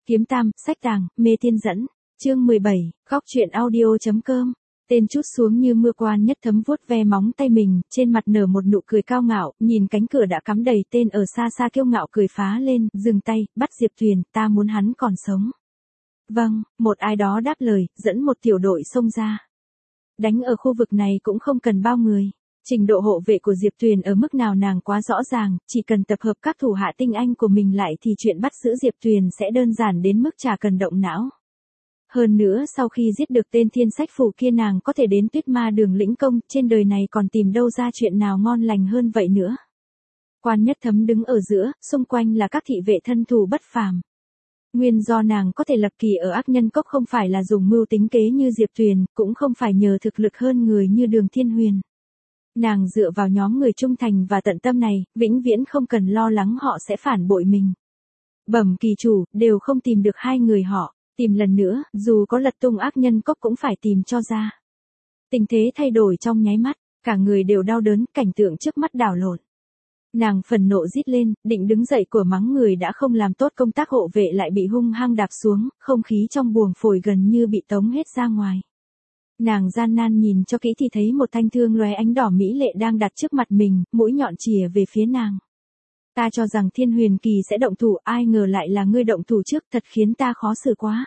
Kiếm Tam, sách tàng, mê tiên dẫn. Chương 17, góc truyện audio.com. Tên chút xuống như mưa. Quan Nhất Thấm vuốt ve móng tay mình, trên mặt nở một nụ cười cao ngạo, nhìn cánh cửa đã cắm đầy tên ở xa xa kiêu ngạo cười phá lên, dừng tay, bắt Diệp Tuyền, ta muốn hắn còn sống. Vâng, một ai đó đáp lời, dẫn một tiểu đội xông ra. Đánh ở khu vực này cũng không cần bao người. Trình độ hộ vệ của Diệp Tuyền ở mức nào nàng quá rõ ràng, chỉ cần tập hợp các thủ hạ tinh anh của mình lại thì chuyện bắt giữ Diệp Tuyền sẽ đơn giản đến mức chả cần động não. Hơn nữa sau khi giết được tên thiên sách phủ kia nàng có thể đến Tuyết Ma Đường lĩnh công, trên đời này còn tìm đâu ra chuyện nào ngon lành hơn vậy nữa. Quan Nhất Thấm đứng ở giữa, xung quanh là các thị vệ thân thủ bất phàm. Nguyên do nàng có thể lập kỳ ở Ác Nhân Cốc không phải là dùng mưu tính kế như Diệp Tuyền, cũng không phải nhờ thực lực hơn người như Đường Thiên Huyền. Nàng dựa vào nhóm người trung thành và tận tâm này, vĩnh viễn không cần lo lắng họ sẽ phản bội mình. Bẩm kỳ chủ, đều không tìm được hai người họ, tìm lần nữa, dù có lật tung Ác Nhân Cốc cũng phải tìm cho ra. Tình thế thay đổi trong nháy mắt, cả người đều đau đớn, cảnh tượng trước mắt đảo lộn. Nàng phần nộ rít lên, định đứng dậy của mắng người đã không làm tốt công tác hộ vệ lại bị hung hăng đạp xuống, không khí trong buồng phổi gần như bị tống hết ra ngoài. Nàng gian nan nhìn cho kỹ thì thấy một thanh thương lóe ánh đỏ mỹ lệ đang đặt trước mặt mình, mũi nhọn chìa về phía nàng. Ta cho rằng Thiên Huyền Kỳ sẽ động thủ, ai ngờ lại là ngươi động thủ trước, thật khiến ta khó xử quá.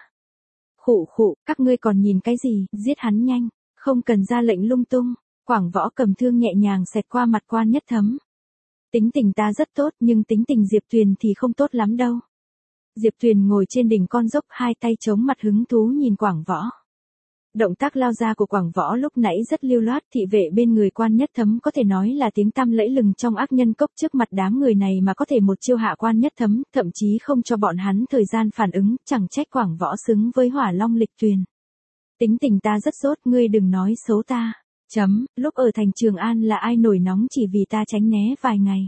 Khụ khụ, các ngươi còn nhìn cái gì, giết hắn nhanh, không cần ra lệnh lung tung. Quảng Võ cầm thương nhẹ nhàng xẹt qua mặt Quan Nhất Thấm. Tính tình ta rất tốt nhưng tính tình Diệp Tuyền thì không tốt lắm đâu. Diệp Tuyền ngồi trên đỉnh con dốc, hai tay chống mặt hứng thú nhìn Quảng Võ. Động tác lao ra của Quảng Võ lúc nãy rất lưu loát, thị vệ bên người Quan Nhất Thấm có thể nói là tiếng tăm lẫy lừng trong Ác Nhân Cốc, trước mặt đám người này mà có thể một chiêu hạ Quan Nhất Thấm, thậm chí không cho bọn hắn thời gian phản ứng, chẳng trách Quảng Võ xứng với Hỏa Long Lịch Tuyền. Tính tình ta rất tốt, ngươi đừng nói xấu ta. Lúc ở thành Trường An là ai nổi nóng chỉ vì ta tránh né vài ngày.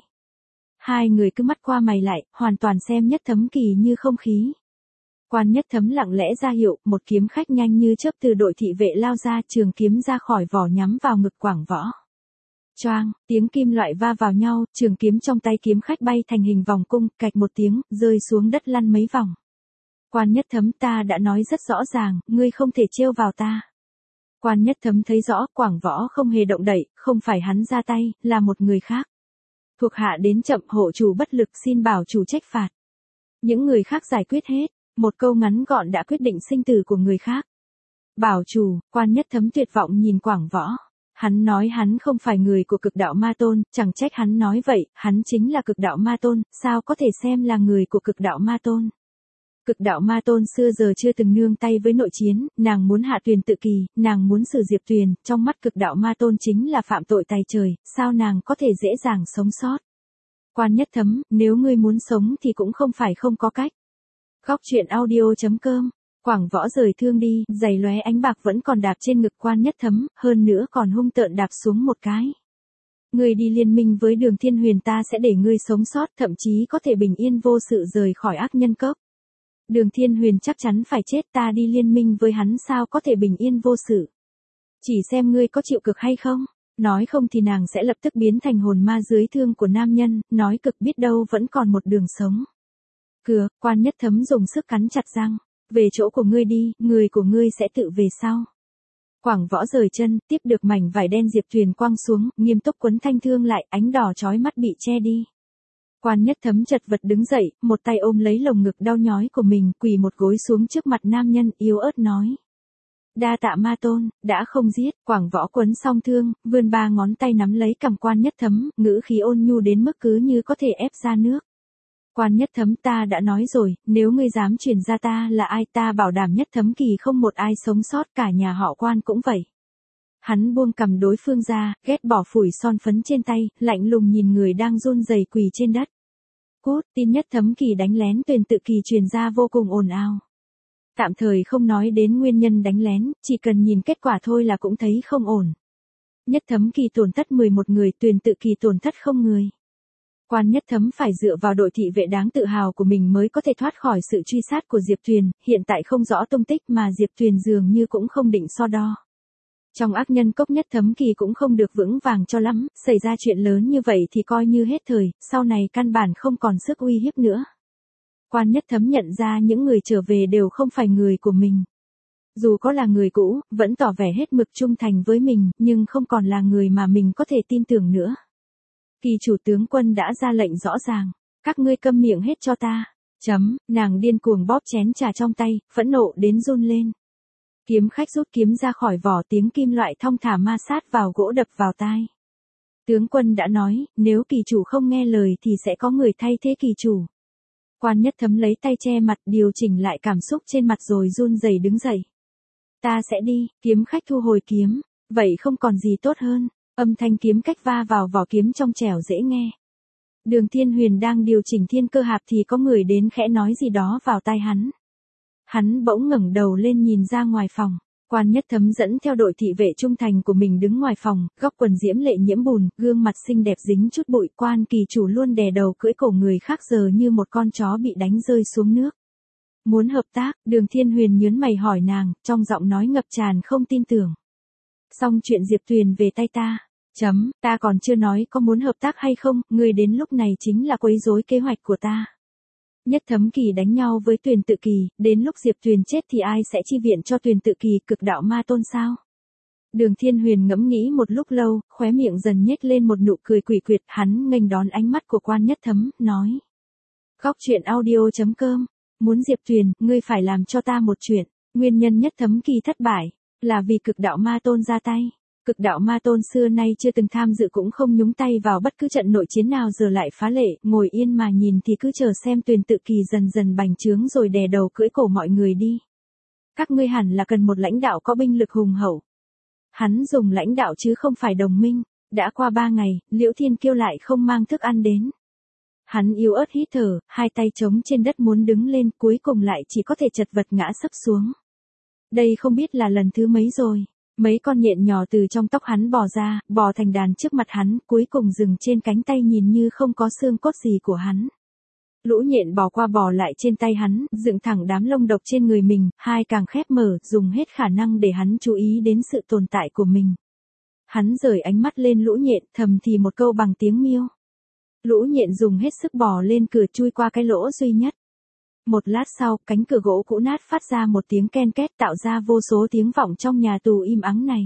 Hai người cứ mắt qua mày lại, hoàn toàn xem Nhất Thấm kỳ như không khí. Quan Nhất Thấm lặng lẽ ra hiệu, một kiếm khách nhanh như chớp từ đội thị vệ lao ra, trường kiếm ra khỏi vỏ nhắm vào ngực Quảng Võ. Choang, tiếng kim loại va vào nhau, trường kiếm trong tay kiếm khách bay thành hình vòng cung, cạch một tiếng, rơi xuống đất lăn mấy vòng. Quan Nhất Thấm, ta đã nói rất rõ ràng, ngươi không thể trêu vào ta. Quan Nhất Thấm thấy rõ, Quảng Võ không hề động đậy, không phải hắn ra tay, là một người khác. Thuộc hạ đến chậm, hộ chủ bất lực, xin bảo chủ trách phạt. Những người khác giải quyết hết, một câu ngắn gọn đã quyết định sinh tử của người khác. Bảo chủ, Quan Nhất Thấm tuyệt vọng nhìn Quảng Võ. Hắn nói hắn không phải người của Cực Đạo Ma Tôn, chẳng trách hắn nói vậy, hắn chính là Cực Đạo Ma Tôn, sao có thể xem là người của Cực Đạo Ma Tôn. Cực Đạo Ma Tôn xưa giờ chưa từng nương tay với nội chiến, nàng muốn hạ Tuyền tự kỳ, nàng muốn xử Diệp Tuyền, trong mắt Cực Đạo Ma Tôn chính là phạm tội tày trời, sao nàng có thể dễ dàng sống sót. Quan Nhất Thấm, nếu ngươi muốn sống thì cũng không phải không có cách. Góc truyện audio.com. Quảng Võ rời thương đi, giày lóe ánh bạc vẫn còn đạp trên ngực Quan Nhất Thấm, hơn nữa còn hung tợn đạp xuống một cái. Ngươi đi liên minh với Đường Thiên Huyền, ta sẽ để ngươi sống sót, thậm chí có thể bình yên vô sự rời khỏi Ác Nhân Cốc. Đường Thiên Huyền chắc chắn phải chết, ta đi liên minh với hắn sao có thể bình yên vô sự. Chỉ xem ngươi có chịu cực hay không, nói không thì nàng sẽ lập tức biến thành hồn ma dưới thương của nam nhân, nói cực biết đâu vẫn còn một đường sống. Cừa, Quan Nhất Thấm dùng sức cắn chặt răng, về chỗ của ngươi đi, người của ngươi sẽ tự về sau. Quảng Võ rời chân, tiếp được mảnh vải đen Diệp Tuyền quăng xuống, nghiêm túc quấn thanh thương lại, ánh đỏ chói mắt bị che đi. Quan Nhất Thấm chật vật đứng dậy, một tay ôm lấy lồng ngực đau nhói của mình, quỳ một gối xuống trước mặt nam nhân, yếu ớt nói. Đa tạ Ma Tôn, đã không giết. Quảng Võ quấn xong thương, vươn ba ngón tay nắm lấy cằm Quan Nhất Thấm, ngữ khí ôn nhu đến mức cứ như có thể ép ra nước. Quan Nhất Thấm, ta đã nói rồi, nếu ngươi dám truyền ra ta là ai, ta bảo đảm Nhất Thấm kỳ không một ai sống sót, cả nhà họ Quan cũng vậy. Hắn buông cầm đối phương ra, ghét bỏ phủi son phấn trên tay, lạnh lùng nhìn người đang run rẩy quỳ trên đất. Cút, tin Nhất Thấm kỳ đánh lén Tuyền tự kỳ truyền ra vô cùng ồn ào. Tạm thời không nói đến nguyên nhân đánh lén, chỉ cần nhìn kết quả thôi là cũng thấy không ổn. Nhất Thấm kỳ tổn thất 11 người, Tuyền tự kỳ tổn thất 0 người. Quan Nhất Thấm phải dựa vào đội thị vệ đáng tự hào của mình mới có thể thoát khỏi sự truy sát của Diệp Tuyền, hiện tại không rõ tung tích mà Diệp Tuyền dường như cũng không định so đo. Trong Ác Nhân Cốc Nhất Thấm kỳ cũng không được vững vàng cho lắm, xảy ra chuyện lớn như vậy thì coi như hết thời, sau này căn bản không còn sức uy hiếp nữa. Quan Nhất Thấm nhận ra những người trở về đều không phải người của mình. Dù có là người cũ, vẫn tỏ vẻ hết mực trung thành với mình, nhưng không còn là người mà mình có thể tin tưởng nữa. Kỳ chủ tướng quân đã ra lệnh rõ ràng, các ngươi câm miệng hết cho ta. Nàng điên cuồng bóp chén trà trong tay, phẫn nộ đến run lên. Kiếm khách rút kiếm ra khỏi vỏ, tiếng kim loại thong thả ma sát vào gỗ đập vào tai. Tướng quân đã nói, nếu kỳ chủ không nghe lời thì sẽ có người thay thế kỳ chủ. Quan Nhất Thấm lấy tay che mặt, điều chỉnh lại cảm xúc trên mặt rồi run rẩy đứng dậy. Ta sẽ đi. Kiếm khách thu hồi kiếm, vậy không còn gì tốt hơn. Âm thanh kiếm cách va vào vỏ kiếm trong trẻo dễ nghe. Đường Thiên Huyền đang điều chỉnh thiên cơ hạp thì có người đến khẽ nói gì đó vào tai hắn. Hắn bỗng ngẩng đầu lên nhìn ra ngoài phòng. Quan Nhất Thấm dẫn theo đội thị vệ trung thành của mình đứng ngoài phòng, góc quần diễm lệ nhiễm bùn, gương mặt xinh đẹp dính chút bụi. Quan kỳ chủ luôn đè đầu cưỡi cổ người khác giờ như một con chó bị đánh rơi xuống nước. Muốn hợp tác? Đường Thiên Huyền nhớn mày hỏi nàng, trong giọng nói ngập tràn không tin tưởng. Xong chuyện Diệp Tuyền về tay ta. Ta còn chưa nói có muốn hợp tác hay không, ngươi đến lúc này chính là quấy rối kế hoạch của ta. Nhất Thấm Kỳ đánh nhau với Tuyền Tự Kỳ, đến lúc Diệp Tuyền chết thì ai sẽ chi viện cho Tuyền Tự Kỳ, cực đạo ma tôn sao? Đường Thiên Huyền ngẫm nghĩ một lúc lâu, khóe miệng dần nhếch lên một nụ cười quỷ quyệt, hắn nghênh đón ánh mắt của Quan Nhất Thấm, nói. Góc truyện audio.com, muốn Diệp Tuyền, ngươi phải làm cho ta một chuyện. Nguyên nhân Nhất Thấm Kỳ thất bại, là vì cực đạo ma tôn ra tay. Cực đạo ma tôn xưa nay chưa từng tham dự cũng không nhúng tay vào bất cứ trận nội chiến nào, giờ lại phá lệ, ngồi yên mà nhìn thì cứ chờ xem Tuyền Tự Kỳ dần dần bành trướng rồi đè đầu cưỡi cổ mọi người đi. Các ngươi hẳn là cần một lãnh đạo có binh lực hùng hậu. Hắn dùng lãnh đạo chứ không phải đồng minh. Đã qua 3 ngày, Liễu Thiên Kiêu lại không mang thức ăn đến. Hắn yếu ớt hít thở, hai tay trống trên đất muốn đứng lên, cuối cùng lại chỉ có thể chật vật ngã sấp xuống. Đây không biết là lần thứ mấy rồi. Mấy con nhện nhỏ từ trong tóc hắn bò ra, bò thành đàn trước mặt hắn, cuối cùng dừng trên cánh tay nhìn như không có xương cốt gì của hắn. Lũ nhện bò qua bò lại trên tay hắn, dựng thẳng đám lông độc trên người mình, hai càng khép mở, dùng hết khả năng để hắn chú ý đến sự tồn tại của mình. Hắn rời ánh mắt lên lũ nhện, thầm thì một câu bằng tiếng miêu. Lũ nhện dùng hết sức bò lên cửa, chui qua cái lỗ duy nhất. Một lát sau, cánh cửa gỗ cũ nát phát ra một tiếng ken két, tạo ra vô số tiếng vọng trong nhà tù im ắng này.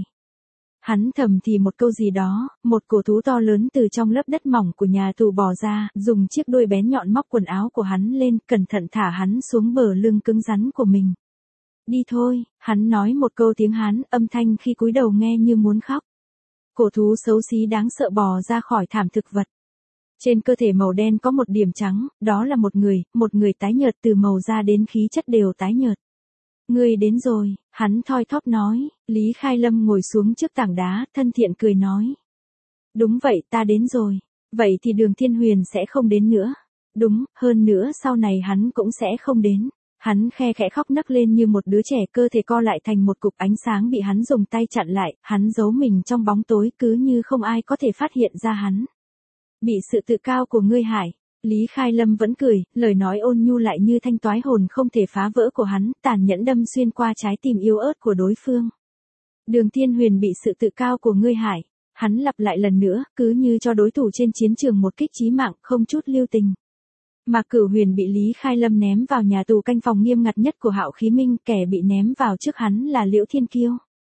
Hắn thầm thì một câu gì đó, một cổ thú to lớn từ trong lớp đất mỏng của nhà tù bò ra, dùng chiếc đuôi bén nhọn móc quần áo của hắn lên, cẩn thận thả hắn xuống bờ lưng cứng rắn của mình. Đi thôi, hắn nói một câu tiếng Hán, âm thanh khi cúi đầu nghe như muốn khóc. Cổ thú xấu xí đáng sợ bò ra khỏi thảm thực vật. Trên cơ thể màu đen có một điểm trắng, đó là một người tái nhợt, từ màu da đến khí chất đều tái nhợt. Ngươi đến rồi, hắn thoi thóp nói. Lý Khai Lâm ngồi xuống trước tảng đá, thân thiện cười nói. Đúng vậy, ta đến rồi. Vậy thì Đường Thiên Huyền sẽ không đến nữa. Đúng, hơn nữa sau này hắn cũng sẽ không đến. Hắn khe khẽ khóc nấc lên như một đứa trẻ, cơ thể co lại thành một cục ánh sáng bị hắn dùng tay chặn lại, hắn giấu mình trong bóng tối cứ như không ai có thể phát hiện ra hắn. Bị sự tự cao của ngươi hại. Lý Khai Lâm vẫn cười, lời nói ôn nhu lại như thanh toái hồn không thể phá vỡ của hắn, tàn nhẫn đâm xuyên qua trái tim yếu ớt của đối phương. Đường Thiên Huyền bị sự tự cao của ngươi hại. Hắn lặp lại lần nữa, cứ như cho đối thủ trên chiến trường một kích chí mạng, không chút lưu tình. Mạc Cửu Huyền bị Lý Khai Lâm ném vào nhà tù canh phòng nghiêm ngặt nhất của Hạo Khí Minh, kẻ bị ném vào trước hắn là Liễu Thiên Kiêu.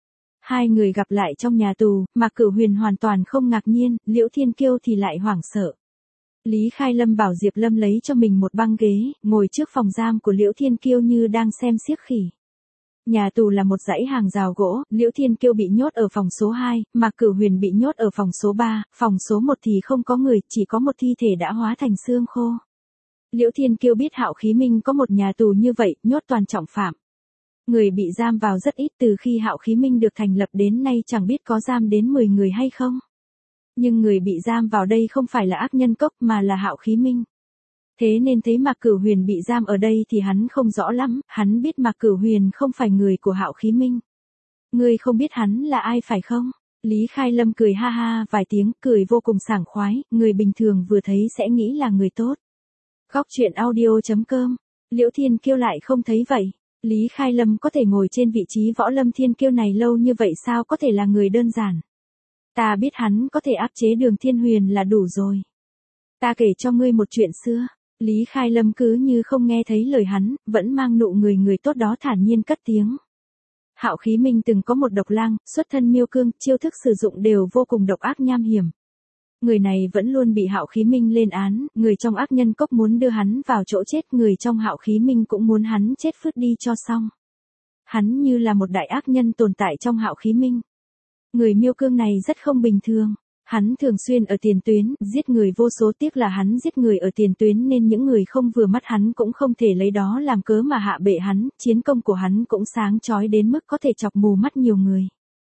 Hai người gặp lại trong nhà tù, Mạc Cửu Huyền hoàn toàn không ngạc nhiên, Liễu Thiên Kiêu thì lại hoảng sợ. Lý Khai Lâm bảo Diệp Lâm lấy cho mình một băng ghế, ngồi trước phòng giam của Liễu Thiên Kiêu như đang xem xiếc khỉ. Nhà tù là một dãy hàng rào gỗ, Liễu Thiên Kiêu bị nhốt ở phòng số 2, Mạc Cửu Huyền bị nhốt ở phòng số 3, phòng số 1 thì không có người, chỉ có một thi thể đã hóa thành xương khô. Liễu Thiên Kiêu biết Hạo Khí Minh có một nhà tù như vậy, nhốt toàn trọng phạm. Người bị giam vào rất ít, từ khi Hạo Khí Minh được thành lập đến nay chẳng biết có giam đến 10 người hay không. Nhưng người bị giam vào đây không phải là ác nhân cốc mà là Hạo Khí Minh. Thế nên thấy Mạc Cửu Huyền bị giam ở đây thì hắn không rõ lắm, hắn biết Mạc Cửu Huyền không phải người của Hạo Khí Minh. Ngươi không biết hắn là ai phải không? Lý Khai Lâm cười ha ha vài tiếng, cười vô cùng sảng khoái, người bình thường vừa thấy sẽ nghĩ là người tốt. Góc truyện audio.com, Liễu Thiên Kiêu lại không thấy vậy. Lý Khai Lâm có thể ngồi trên vị trí võ lâm thiên kiêu này lâu như vậy sao có thể là người đơn giản. Ta biết hắn có thể áp chế Đường Thiên Huyền là đủ rồi. Ta kể cho ngươi một chuyện xưa. Lý Khai Lâm cứ như không nghe thấy lời hắn, vẫn mang nụ người tốt đó thản nhiên cất tiếng. Hạo Khí Minh từng có một độc lang, xuất thân miêu cương, chiêu thức sử dụng đều vô cùng độc ác nham hiểm. Người này vẫn luôn bị Hạo Khí Minh lên án, người trong ác nhân cốc muốn đưa hắn vào chỗ chết, người trong Hạo Khí Minh cũng muốn hắn chết phứt đi cho xong. Hắn như là một đại ác nhân tồn tại trong Hạo Khí Minh. Người miêu cương này rất không bình thường. Hắn thường xuyên ở tiền tuyến, giết người vô số, tiếc là hắn giết người ở tiền tuyến nên những người không vừa mắt hắn cũng không thể lấy đó làm cớ mà hạ bệ hắn, chiến công của hắn cũng sáng chói đến mức có thể chọc mù mắt nhiều người.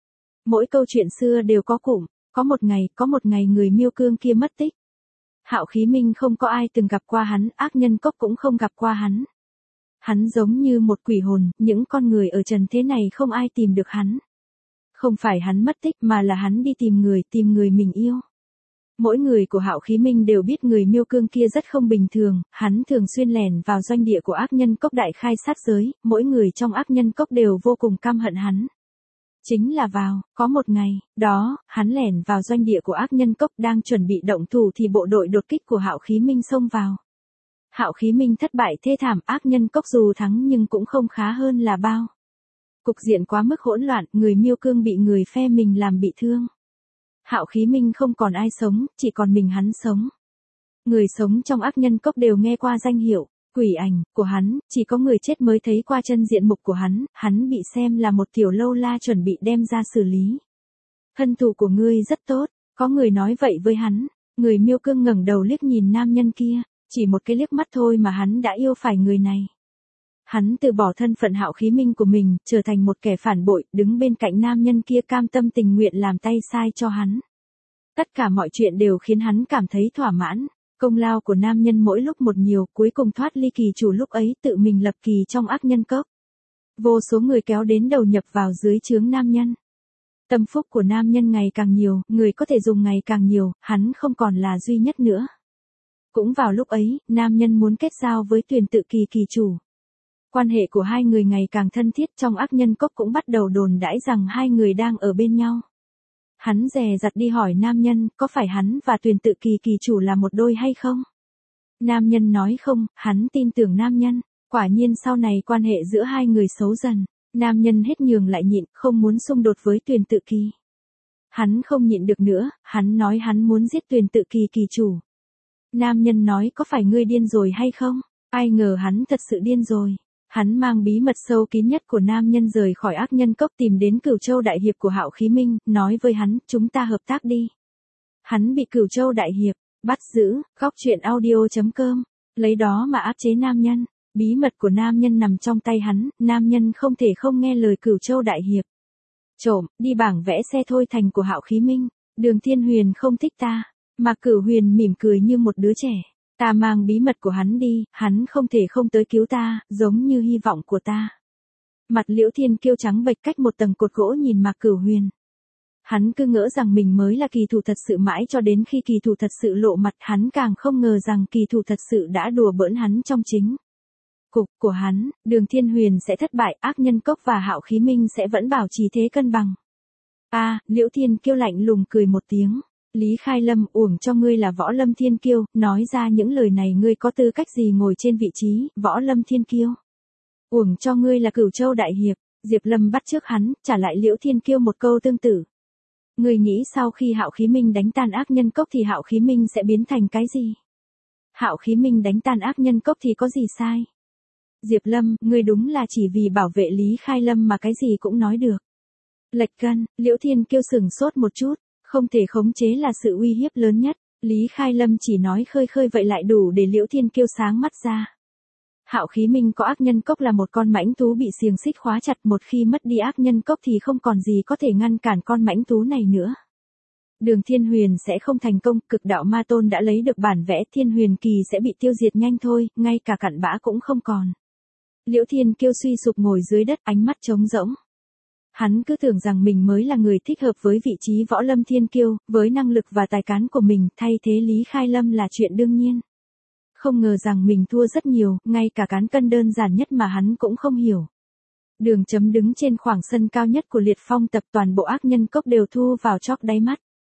Mỗi câu chuyện xưa đều có cụm, có một ngày người miêu cương kia mất tích. Hạo Khí Minh không có ai từng gặp qua hắn, ác nhân cốc cũng không gặp qua hắn. Hắn giống như một quỷ hồn, những con người ở trần thế này không ai tìm được hắn. Không phải hắn mất tích mà là hắn đi tìm người mình yêu. Mỗi người của Hạo Khí Minh đều biết người miêu cương kia rất không bình thường, hắn thường xuyên lẻn vào doanh địa của ác nhân cốc đại khai sát giới, mỗi người trong ác nhân cốc đều vô cùng căm hận hắn. Chính là có một ngày, đó, hắn lẻn vào doanh địa của ác nhân cốc đang chuẩn bị động thủ thì bộ đội đột kích của Hạo Khí Minh xông vào. Hạo Khí Minh thất bại thê thảm, ác nhân cốc dù thắng nhưng cũng không khá hơn là bao. Cục diện quá mức hỗn loạn, người miêu cương bị người phe mình làm bị thương. Hạo Khí Minh không còn ai sống, chỉ còn mình hắn sống. Người sống trong ác nhân cốc đều nghe qua danh hiệu, quỷ ảnh, của hắn, chỉ có người chết mới thấy qua chân diện mục của hắn bị xem là một tiểu lâu la chuẩn bị đem ra xử lý. Thân thủ của ngươi rất tốt, có người nói vậy với hắn, người miêu cương ngẩng đầu liếc nhìn nam nhân kia, chỉ một cái liếc mắt thôi mà hắn đã yêu phải người này. Hắn từ bỏ thân phận Hạo Khí Minh của mình, trở thành một kẻ phản bội, đứng bên cạnh nam nhân kia cam tâm tình nguyện làm tay sai cho hắn. Tất cả mọi chuyện đều khiến hắn cảm thấy thỏa mãn, công lao của nam nhân mỗi lúc một nhiều, cuối cùng thoát ly kỳ chủ lúc ấy tự mình lập kỳ trong ác nhân cốc. Vô số người kéo đến đầu nhập vào dưới trướng nam nhân. Tâm phúc của nam nhân ngày càng nhiều, người có thể dùng ngày càng nhiều, hắn không còn là duy nhất nữa. Cũng vào lúc ấy, nam nhân muốn kết giao với Tuyền Tự Kỳ kỳ chủ. Quan hệ của hai người ngày càng thân thiết, trong ác nhân cốc cũng bắt đầu đồn đãi rằng hai người đang ở bên nhau. Hắn dè dặt đi hỏi nam nhân, có phải hắn và Tuyền Tự Kỳ kỳ chủ là một đôi hay không? Nam nhân nói không, hắn tin tưởng nam nhân. Quả nhiên sau này quan hệ giữa hai người xấu dần. Nam nhân hết nhường lại nhịn, không muốn xung đột với Tuyền Tự Kỳ. Hắn không nhịn được nữa, hắn nói hắn muốn giết Tuyền Tự Kỳ kỳ chủ. Nam nhân nói có phải ngươi điên rồi hay không? Ai ngờ hắn thật sự điên rồi. Hắn mang bí mật sâu kín nhất của nam nhân rời khỏi ác nhân cốc tìm đến Cửu Châu Đại Hiệp của Hạo Khí Minh, nói với hắn, chúng ta hợp tác đi. Hắn bị Cửu Châu Đại Hiệp bắt giữ, goctruyện.audio.com, lấy đó mà áp chế nam nhân. Bí mật của nam nhân nằm trong tay hắn, nam nhân không thể không nghe lời Cửu Châu Đại Hiệp. Trộm, đi bảng vẽ xe thôi thành của Hạo Khí Minh, Đường Thiên Huyền không thích ta, mà Cửu Huyền mỉm cười như một đứa trẻ. Ta mang bí mật của hắn đi, hắn không thể không tới cứu ta, giống như hy vọng của ta. Mặt Liễu Thiên Kiêu trắng bệch cách một tầng cột gỗ nhìn Mạc Cửu Huyền. Hắn cứ ngỡ rằng mình mới là kỳ thủ thật sự mãi cho đến khi kỳ thủ thật sự lộ mặt, hắn càng không ngờ rằng kỳ thủ thật sự đã đùa bỡn hắn trong chính cục của hắn, Đường Thiên Huyền sẽ thất bại, ác nhân cốc và Hạo Khí Minh sẽ vẫn bảo trì thế cân bằng. Liễu Thiên Kiêu lạnh lùng cười một tiếng. Lý Khai Lâm, uổng cho ngươi là Võ Lâm Thiên Kiêu, nói ra những lời này ngươi có tư cách gì ngồi trên vị trí, Võ Lâm Thiên Kiêu. Uổng cho ngươi là Cửu Châu Đại Hiệp, Diệp Lâm bắt trước hắn, trả lại Liễu Thiên Kiêu một câu tương tự. Ngươi nghĩ sau khi Hạo Khí Minh đánh tan ác nhân cốc thì Hạo Khí Minh sẽ biến thành cái gì? Hạo Khí Minh đánh tan ác nhân cốc thì có gì sai? Diệp Lâm, ngươi đúng là chỉ vì bảo vệ Lý Khai Lâm mà cái gì cũng nói được. Lệch cân, Liễu Thiên Kiêu sừng sốt một chút. Không thể khống chế là sự uy hiếp lớn nhất, Lý Khai Lâm chỉ nói khơi khơi vậy lại đủ để Liễu Thiên Kiêu sáng mắt ra. Hạo Khí Minh có ác nhân cốc là một con mãnh thú bị xiềng xích khóa chặt, một khi mất đi ác nhân cốc thì không còn gì có thể ngăn cản con mãnh thú này nữa. Đường Thiên Huyền sẽ không thành công, Cực Đạo Ma Tôn đã lấy được bản vẽ, Thiên Huyền Kỳ sẽ bị tiêu diệt nhanh thôi, ngay cả cặn bã cũng không còn. Liễu Thiên Kiêu suy sụp ngồi dưới đất, ánh mắt trống rỗng. Hắn cứ tưởng rằng mình mới là người thích hợp với vị trí Võ Lâm Thiên Kiêu, với năng lực và tài cán của mình, thay thế Lý Khai Lâm là chuyện đương nhiên. Không ngờ rằng mình thua rất nhiều, ngay cả cán cân đơn giản nhất mà hắn cũng không hiểu. Đường Chấm đứng trên khoảng sân cao nhất của Liệt Phong tập, toàn bộ ác nhân cốc đều thu vào chóp đáy mắt.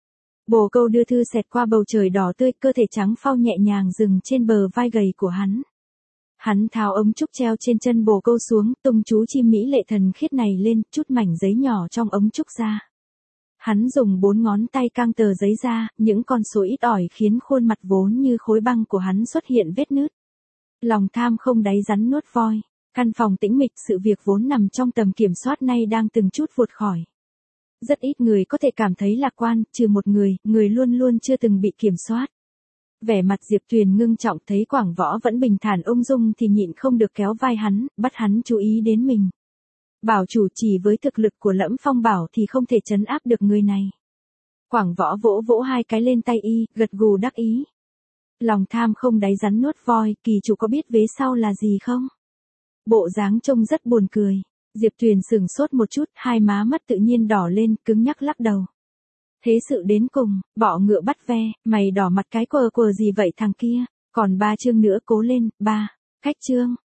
Bồ câu đưa thư xẹt qua bầu trời đỏ tươi, cơ thể trắng phau nhẹ nhàng dừng trên bờ vai gầy của hắn. Hắn tháo ống trúc treo trên chân bồ câu xuống, tung chú chim mỹ lệ thần khiết này lên, chút mảnh giấy nhỏ trong ống trúc ra. Hắn dùng 4 ngón tay căng tờ giấy ra, những con số ít ỏi khiến khuôn mặt vốn như khối băng của hắn xuất hiện vết nứt. Lòng tham không đáy rắn nuốt voi. Căn phòng tĩnh mịch, sự việc vốn nằm trong tầm kiểm soát nay đang từng chút vụt khỏi. Rất ít người có thể cảm thấy lạc quan, trừ một người luôn luôn chưa từng bị kiểm soát. Vẻ mặt Diệp Tuyền ngưng trọng, thấy Quảng Võ vẫn bình thản ung dung thì nhịn không được kéo vai hắn, bắt hắn chú ý đến mình. Bảo chủ, chỉ với thực lực của Lẫm Phong Bảo thì không thể trấn áp được người này. Quảng Võ vỗ vỗ 2 cái lên tay y, gật gù đắc ý. Lòng tham không đáy rắn nuốt voi, kỳ chủ có biết vế sau là gì không? Bộ dáng trông rất buồn cười. Diệp Tuyền sửng sốt một chút, 2 má mắt tự nhiên đỏ lên, cứng nhắc lắc đầu. Thế sự đến cùng, bọ ngựa bắt ve, mày đỏ mặt cái quờ gì vậy thằng kia, còn 3 chương nữa, cố lên, 3. Cách chương.